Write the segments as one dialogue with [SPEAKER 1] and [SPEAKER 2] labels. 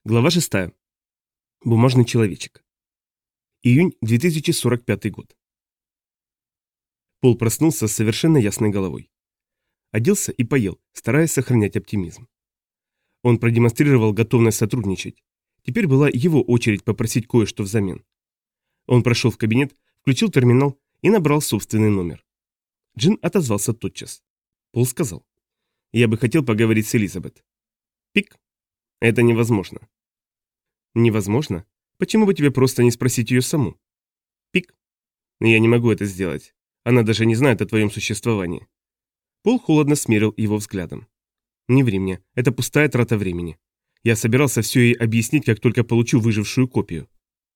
[SPEAKER 1] Глава 6. Бумажный человечек. Июнь 2045 год. Пол проснулся с совершенно ясной головой. Оделся и поел, стараясь сохранять оптимизм. Он продемонстрировал готовность сотрудничать. Теперь была его очередь попросить кое-что взамен. Он прошел в кабинет, включил терминал и набрал собственный номер. Джин отозвался тотчас. Пол сказал: «Я бы хотел поговорить с Элизабет». Пик. «Это невозможно». «Невозможно? Почему бы тебе просто не спросить ее саму?» Пик. «Я не могу это сделать. Она даже не знает о твоем существовании». Пол холодно смерил его взглядом. «Не ври мне, это пустая трата времени. Я собирался все ей объяснить, как только получу выжившую копию».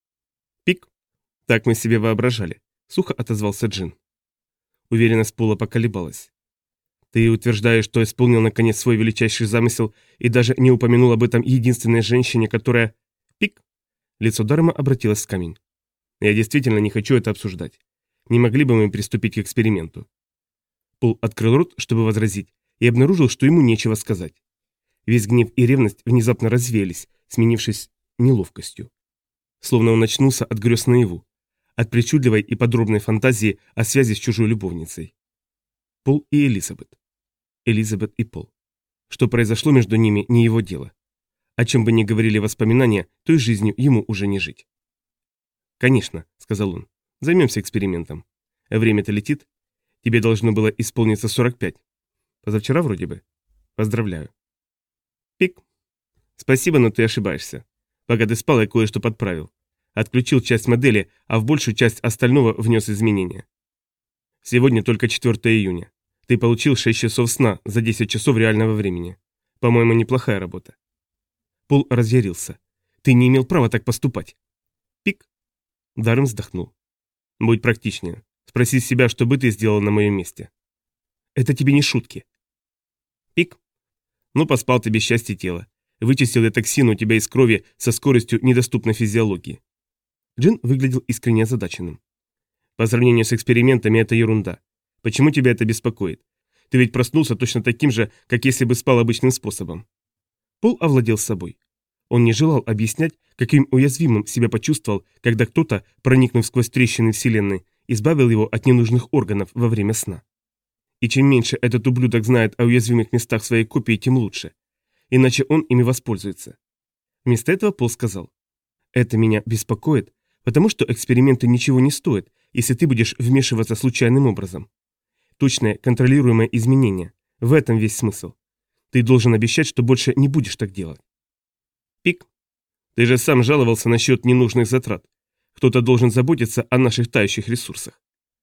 [SPEAKER 1] Пик. «Так мы себе воображали», — сухо отозвался Джин. Уверенность Пола поколебалась. «Ты утверждаешь, что исполнил наконец свой величайший замысел и даже не упомянул об этом единственной женщине, которая...» Пик. Лицо Дарма обратилось в камень. «Я действительно не хочу это обсуждать. Не могли бы мы приступить к эксперименту?» Пол открыл рот, чтобы возразить, и обнаружил, что ему нечего сказать. Весь гнев и ревность внезапно развеялись, сменившись неловкостью. Словно он очнулся от грез наяву, от причудливой и подробной фантазии о связи с чужой любовницей. Пол и Элизабет. Элизабет и Пол. Что произошло между ними, не его дело. О чем бы ни говорили воспоминания, той жизнью ему уже не жить. «Конечно», — сказал он, — «займемся экспериментом. Время-то летит. Тебе должно было исполниться 45. Позавчера вроде бы. Поздравляю». Пик. «Спасибо, но ты ошибаешься. Пока ты спал, я кое-что подправил. Отключил часть модели, а в большую часть остального внес изменения. Сегодня только 4 июня. Ты получил 6 часов сна за 10 часов реального времени. По-моему, неплохая работа». Пол разъярился. «Ты не имел права так поступать». Пик. Даррен вздохнул. «Будь практичнее. Спроси себя, что бы ты сделал на моем месте». «Это тебе не шутки». Пик. «Ну, поспал ты без счастья тела. Вычистил я токсин у тебя из крови со скоростью, недоступной физиологии». Джин выглядел искренне озадаченным. «По сравнению с экспериментами это ерунда. Почему тебя это беспокоит? Ты ведь проснулся точно таким же, как если бы спал обычным способом». Пол овладел собой. Он не желал объяснять, каким уязвимым себя почувствовал, когда кто-то, проникнув сквозь трещины Вселенной, избавил его от ненужных органов во время сна. И чем меньше этот ублюдок знает о уязвимых местах своей копии, тем лучше. Иначе он ими воспользуется. Вместо этого Пол сказал: «Это меня беспокоит, потому что эксперименты ничего не стоят, если ты будешь вмешиваться случайным образом. Точное, контролируемое изменение. В этом весь смысл. Ты должен обещать, что больше не будешь так делать». Пик. «Ты же сам жаловался насчет ненужных затрат. Кто-то должен заботиться о наших тающих ресурсах».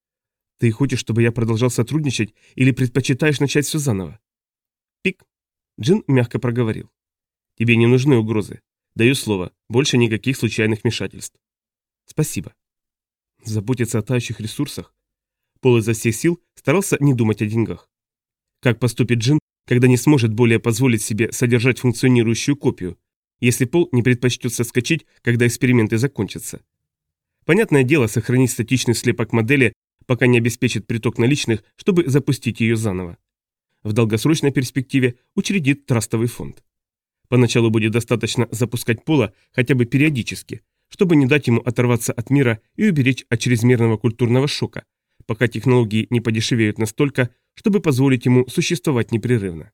[SPEAKER 1] «Ты хочешь, чтобы я продолжал сотрудничать, или предпочитаешь начать все заново?» Пик. Джин мягко проговорил: «Тебе не нужны угрозы. Даю слово, больше никаких случайных вмешательств». «Спасибо». Заботиться о тающих ресурсах? Пол изо всех сил старался не думать о деньгах. Как поступит Джин, когда не сможет более позволить себе содержать функционирующую копию, если Пол не предпочтет соскочить, когда эксперименты закончатся? Понятное дело, сохранить статичный слепок модели, пока не обеспечит приток наличных, чтобы запустить ее заново. В долгосрочной перспективе учредит трастовый фонд. Поначалу будет достаточно запускать Пола хотя бы периодически, чтобы не дать ему оторваться от мира и уберечь от чрезмерного культурного шока, пока технологии не подешевеют настолько, чтобы позволить ему существовать непрерывно.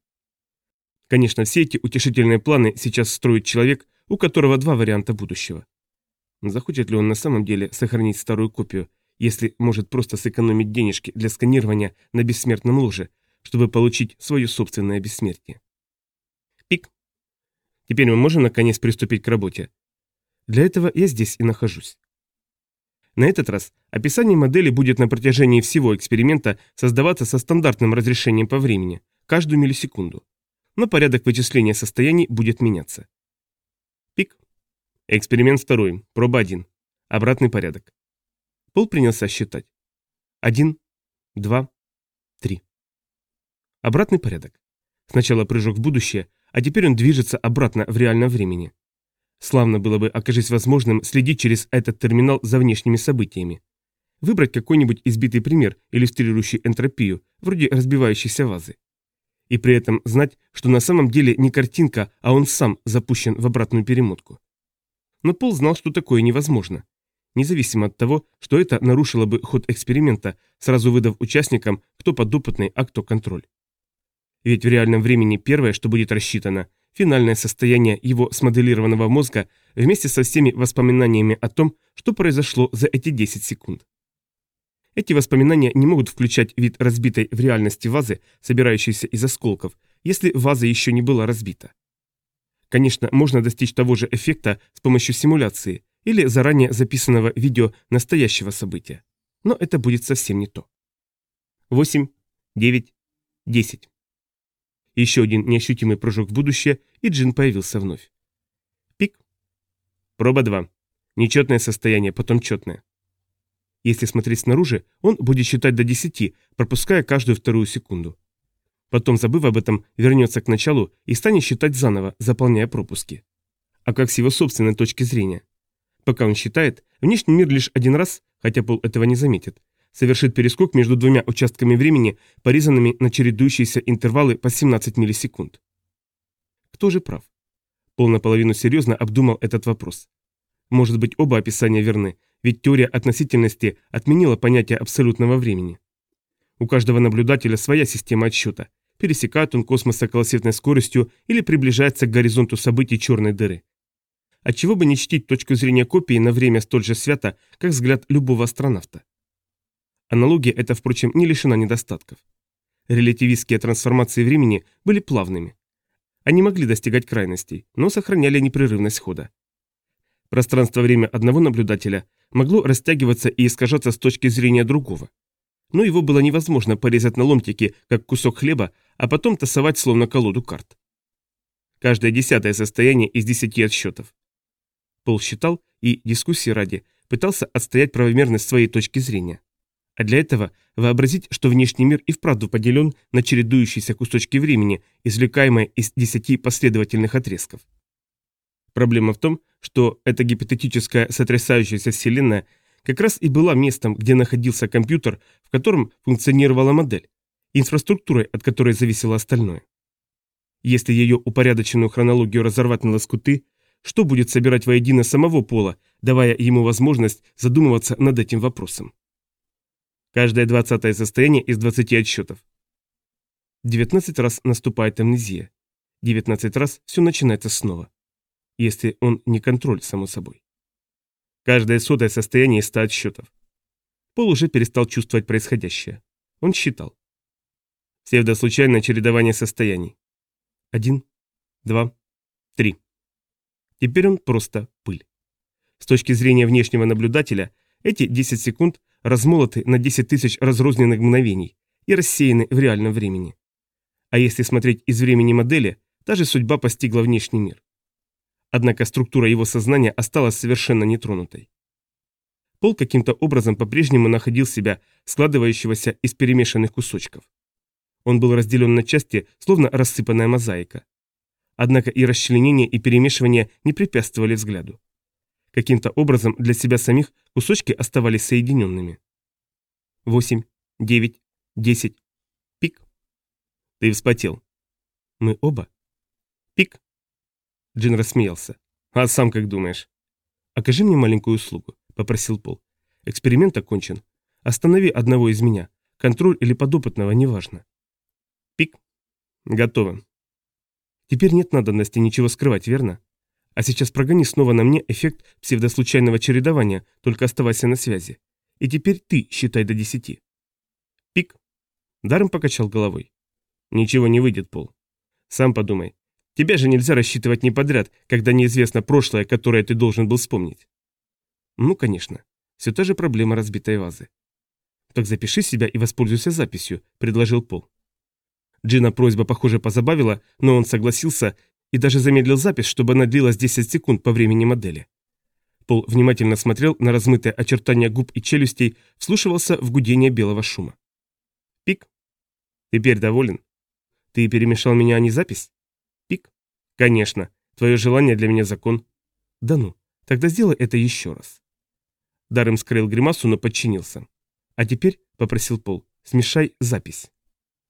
[SPEAKER 1] Конечно, все эти утешительные планы сейчас строит человек, у которого два варианта будущего. Захочет ли он на самом деле сохранить старую копию, если может просто сэкономить денежки для сканирования на бессмертном ложе, чтобы получить свое собственное бессмертие? Пик. Теперь мы можем наконец приступить к работе. Для этого я здесь и нахожусь. На этот раз описание модели будет на протяжении всего эксперимента создаваться со стандартным разрешением по времени, каждую миллисекунду. Но порядок вычисления состояний будет меняться. Пик. Эксперимент 2, проба 1. Обратный порядок. Пол принялся считать. 1, 2, 3. Обратный порядок. Сначала прыжок в будущее, а теперь он движется обратно в реальном времени. Славно было бы, окажись возможным, следить через этот терминал за внешними событиями. Выбрать какой-нибудь избитый пример, иллюстрирующий энтропию, вроде разбивающейся вазы. И при этом знать, что на самом деле не картинка, а он сам запущен в обратную перемотку. Но Пол знал, что такое невозможно. Независимо от того, что это нарушило бы ход эксперимента, сразу выдав участникам, кто подопытный, а кто контроль. Ведь в реальном времени первое, что будет рассчитано, финальное состояние его смоделированного мозга вместе со всеми воспоминаниями о том, что произошло за эти 10 секунд. Эти воспоминания не могут включать вид разбитой в реальности вазы, собирающейся из осколков, если ваза еще не была разбита. Конечно, можно достичь того же эффекта с помощью симуляции или заранее записанного видео настоящего события. Но это будет совсем не то. 8, 9, 10. Еще один неощутимый прыжок в будущее, и Джин появился вновь. Пик. Проба 2. Нечетное состояние, потом четное. Если смотреть снаружи, он будет считать до 10, пропуская каждую вторую секунду. Потом, забыв об этом, вернется к началу и станет считать заново, заполняя пропуски. А как с его собственной точки зрения? Пока он считает, внешний мир лишь один раз, хотя Пол этого не заметит, совершит перескок между двумя участками времени, порезанными на чередующиеся интервалы по 17 миллисекунд. Кто же прав? Пол наполовину серьезно обдумал этот вопрос. Может быть, оба описания верны, ведь теория относительности отменила понятие абсолютного времени. У каждого наблюдателя своя система отсчета. Пересекает он космос с околосветной скоростью или приближается к горизонту событий черной дыры. Отчего бы не чтить точку зрения копии на время столь же свято, как взгляд любого астронавта. Аналогия эта, впрочем, не лишена недостатков. Релятивистские трансформации времени были плавными. Они могли достигать крайностей, но сохраняли непрерывность хода. Пространство-время одного наблюдателя могло растягиваться и искажаться с точки зрения другого. Но его было невозможно порезать на ломтики, как кусок хлеба, а потом тасовать словно колоду карт. Каждое 10-е состояние из 10 отсчетов. Пол считал и, дискуссии ради, пытался отстоять правомерность своей точки зрения. А для этого вообразить, что внешний мир и вправду поделен на чередующиеся кусочки времени, извлекаемые из 10 последовательных отрезков. Проблема в том, что эта гипотетическая сотрясающаяся вселенная как раз и была местом, где находился компьютер, в котором функционировала модель, инфраструктурой, от которой зависело остальное. Если ее упорядоченную хронологию разорвать на лоскуты, что будет собирать воедино самого Пола, давая ему возможность задумываться над этим вопросом? Каждое 20-е состояние из 20 отсчетов. 19 раз наступает амнезия. 19 раз все начинается снова. Если он не контроль, само собой. Каждое 100-е состояние из 100 отсчетов. Пол уже перестал чувствовать происходящее. Он считал. Псевдослучайное чередование состояний. 1, 2, 3. Теперь он просто пыль. С точки зрения внешнего наблюдателя, эти 10 секунд размолоты на 10 тысяч разрозненных мгновений и рассеяны в реальном времени. А если смотреть из времени модели, та же судьба постигла внешний мир. Однако структура его сознания осталась совершенно нетронутой. Пол каким-то образом по-прежнему находил себя складывающегося из перемешанных кусочков. Он был разделен на части, словно рассыпанная мозаика. Однако и расчленение, и перемешивание не препятствовали взгляду. Каким-то образом для себя самих кусочки оставались соединенными. 8, 9, 10. Пик. Ты вспотел. Мы оба. Пик. Джин рассмеялся. А сам как думаешь? Окажи мне маленькую услугу, попросил Пол. Эксперимент окончен. Останови одного из меня. Контроль или подопытного, неважно. Пик. Готово. Теперь нет надобности ничего скрывать, верно? А сейчас прогони снова на мне эффект псевдослучайного чередования, только оставайся на связи. И теперь ты считай до 10. Пик. Даррен покачал головой. Ничего не выйдет, Пол. Сам подумай. Тебя же нельзя рассчитывать не подряд, когда неизвестно прошлое, которое ты должен был вспомнить. Ну, конечно. Все та же проблема разбитой вазы. Так запиши себя и воспользуйся записью, предложил Пол. Джина просьба, похоже, позабавила, но он согласился и даже замедлил запись, чтобы она длилась 10 секунд по времени модели. Пол внимательно смотрел на размытые очертания губ и челюстей, вслушивался в гудение белого шума. Пик. Теперь доволен? Ты перемешал меня, а не запись? Пик. Конечно. Твое желание для меня закон. Да ну, тогда сделай это еще раз. Даррен скрыл гримасу, но подчинился. А теперь, попросил Пол, смешай запись.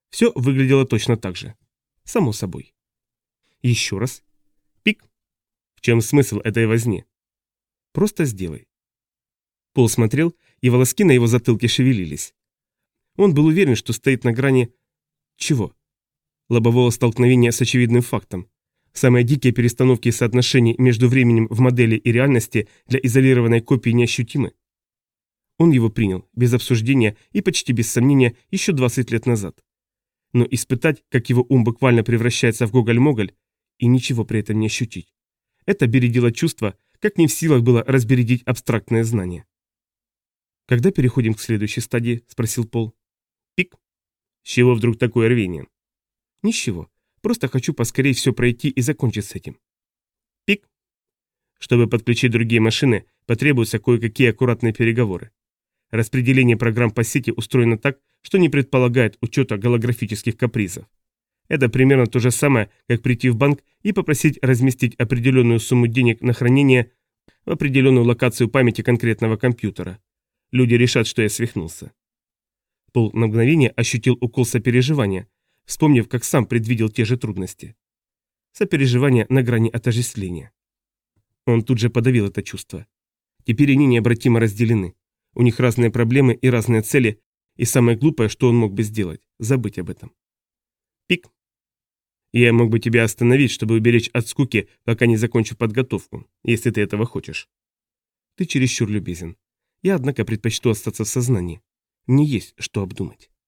[SPEAKER 1] Все выглядело точно так же. Само собой. Еще раз. Пик. В чем смысл этой возни? Просто сделай. Пол смотрел, и волоски на его затылке шевелились. Он был уверен, что стоит на грани... Чего? Лобового столкновения с очевидным фактом. Самые дикие перестановки соотношений между временем в модели и реальности для изолированной копии неощутимы. Он его принял, без обсуждения и почти без сомнения, еще 20 лет назад. Но испытать, как его ум буквально превращается в гоголь-моголь, и ничего при этом не ощутить. Это бередило чувство, как не в силах было разбередить абстрактное знание. «Когда переходим к следующей стадии?» – спросил Пол. «Пик. С чего вдруг такое рвение?» «Ничего. Просто хочу поскорее все пройти и закончить с этим». «Пик. Чтобы подключить другие машины, потребуются кое-какие аккуратные переговоры. Распределение программ по сети устроено так, что не предполагает учета голографических капризов. Это примерно то же самое, как прийти в банк и попросить разместить определенную сумму денег на хранение в определенную локацию памяти конкретного компьютера. Люди решат, что я свихнулся». Пол на мгновение ощутил укол сопереживания, вспомнив, как сам предвидел те же трудности. Сопереживание на грани отождествления. Он тут же подавил это чувство. Теперь они необратимо разделены. У них разные проблемы и разные цели, и самое глупое, что он мог бы сделать – забыть об этом. Пик. Я мог бы тебя остановить, чтобы уберечь от скуки, пока не закончу подготовку, если ты этого хочешь. Ты чересчур любезен. Я, однако, предпочту остаться в сознании. Мне есть что обдумать.